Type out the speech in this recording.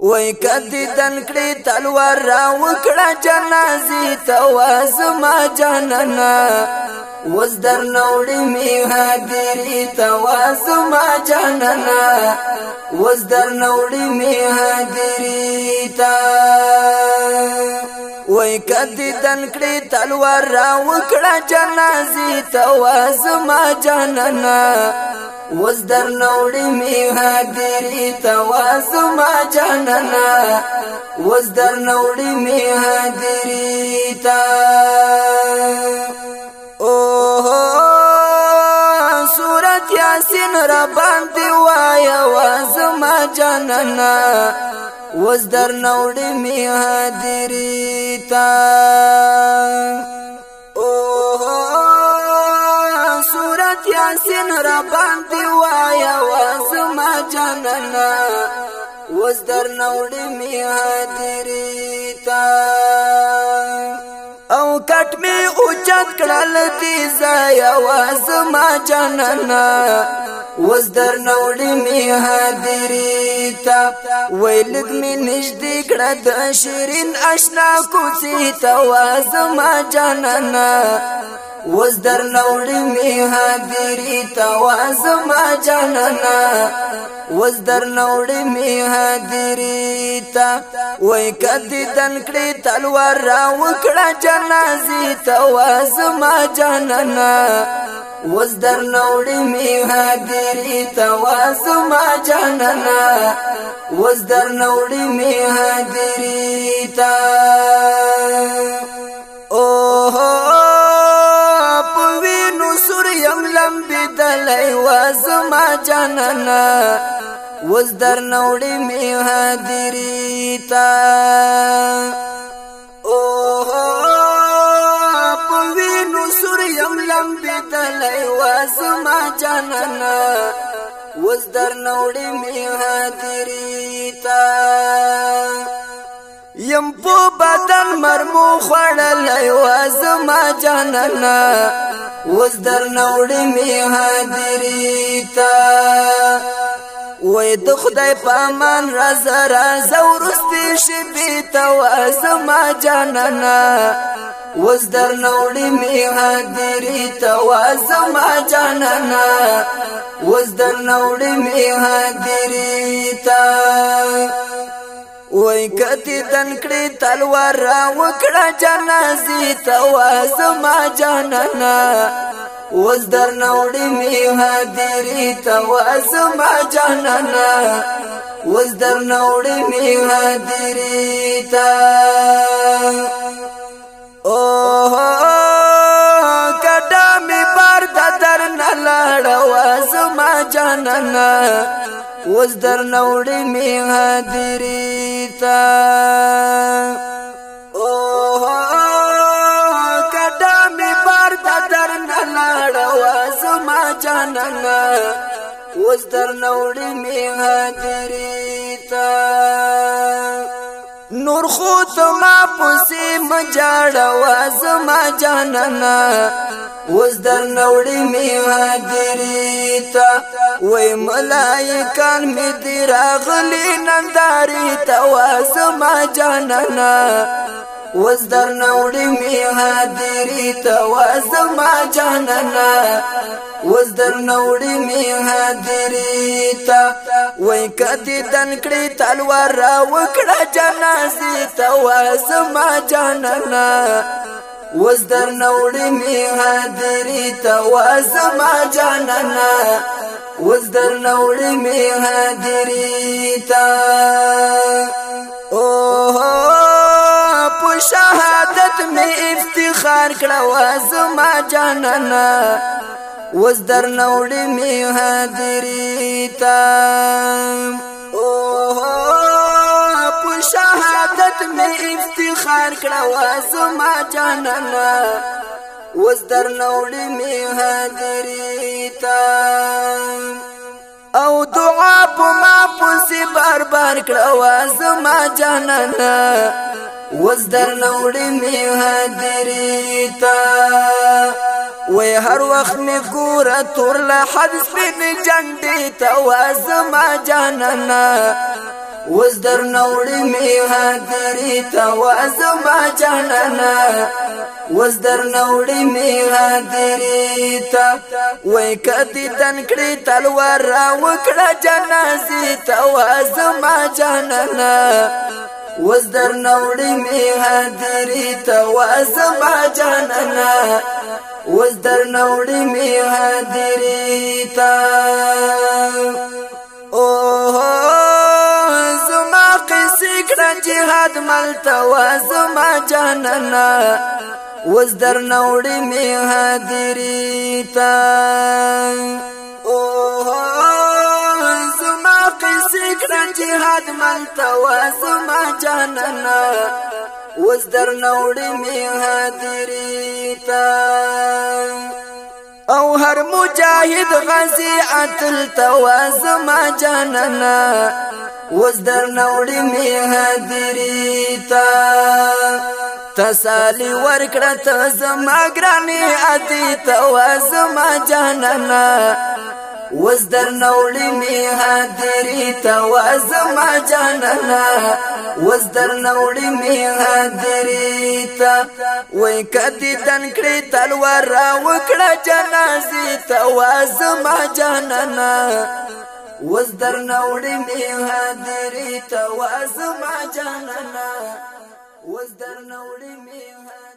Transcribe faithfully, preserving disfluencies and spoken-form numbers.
وای کدی دنکړی تلوار را وکړه جنازي تواز ما جانانا وز در نوړی می حاضری تواز ما جانانا وز در نوړی می حاضری تا وای کدی دنکړی تلوار را وکړه جنازي تواز ما جانانا وز در نوړی می حاضری تواز ما جانانا وز در نوړی می حاضری تا اوه سورت یاسین را باندې وایا واز ما جانانا وز در نوړی می حاضری تا یاسین را باندې وایا واز ما جانانا وز در نوړی می حاضری تا او کټ می اوچت کړل دي زایا واز ما جانانا وز در نوړی می حاضری تا ویلګ می نږدې کړه د شیرین آشنا کوڅې تا واز ما جانانا وز در نوړی می حاضری تواز ما جانانا وز در نوړی می حاضری تا وای کدی دنکړی تلوار را وکړه جنازي تواز ما جانانا وز در نوړی می حاضری تواز ما جانانا وز در نوړی می حاضری تا اوه بدلای واز ما جانانا وز در نوړی می حاضری تا اوه پوی نو سوریم لم بدلای واز ما جانانا وز در نوړی می حاضری تا یم په بدن مرمو خړلای واز ما جانانا وز در نوړی می حاضری تا وای د خدای پامان راز راز ورستی شبی تواز ما جانانا وز در نوړی می حاضری تواز ما جانانا وز در نوړی می حاضری تا وای کتی دنکړی تلوار را وکړه جنازي تواز ما جانانا وز در نوړی می حاضری تواز ما جانانا وز در نوړی می حاضری تا اوه کډا می بار د در نلاړ واز ما جانانا وز در نوړی می حاضری تا اوه کډا می بار د در نلاړ واز ما جانانا وز در نوړی می حاضری تا نور خود ما پسی مجاړ واز ما جانانا وز در نوړی می حاضری تا وای ملائکان می دی راغلی ننداری تواز ما جانانا وز در نوړی می حاضری تواز ما جانانا وز در نوړی می حاضری تا وای کدی دنکړی تلوار را وکړه جنازي تواز ما جانانا وز در نوړی می حاضری تواز ما جانانا وز در نوړی می حاضری تا اوه په شهادت می افتخار کړه واز ما جانانا وز در نوړی می حاضری تا اوه په شهادت می افتخار کړه واز ما جانانا وز در نوړی می حاضری تا او دعا په ما پسې بار بار کړه واز ما جانانا وز در نوړی می حاضری تا وی هر وخت می ګوره تور له حد سپین جنډې ته وازما جانانا وز در نوړي می حاضرې ته وازما جانانا وز در نوړي می حاضرې ته وای کدي تنکړي تلوار را وکړه جنازې ته وازما جانانا وز در نوړي می حاضرې ته وازما جانانا وز در نوړي می حاضرې ته او جهاد ملتا وازما جانانا وز در نوړي می حاضرې تا او زما قصې کړه جهاد ملتا وازما جانانا وز در نوړي می حاضرې تا او هر مجاهد غازی اتل توازما جانانا وز در نوړي می حاضرې تا تسالي ورکړه ته زما ګرانې ادي توازما جانانا وز در نوړي می حاضرې تا وازما جانانا وز در نوړي می حاضرې تا وای کدي تنکړي تلوار را وکړه جنازې تا وازما جانانا وز در نوړي می حاضرې ته وازما جانانا وز در نوړي می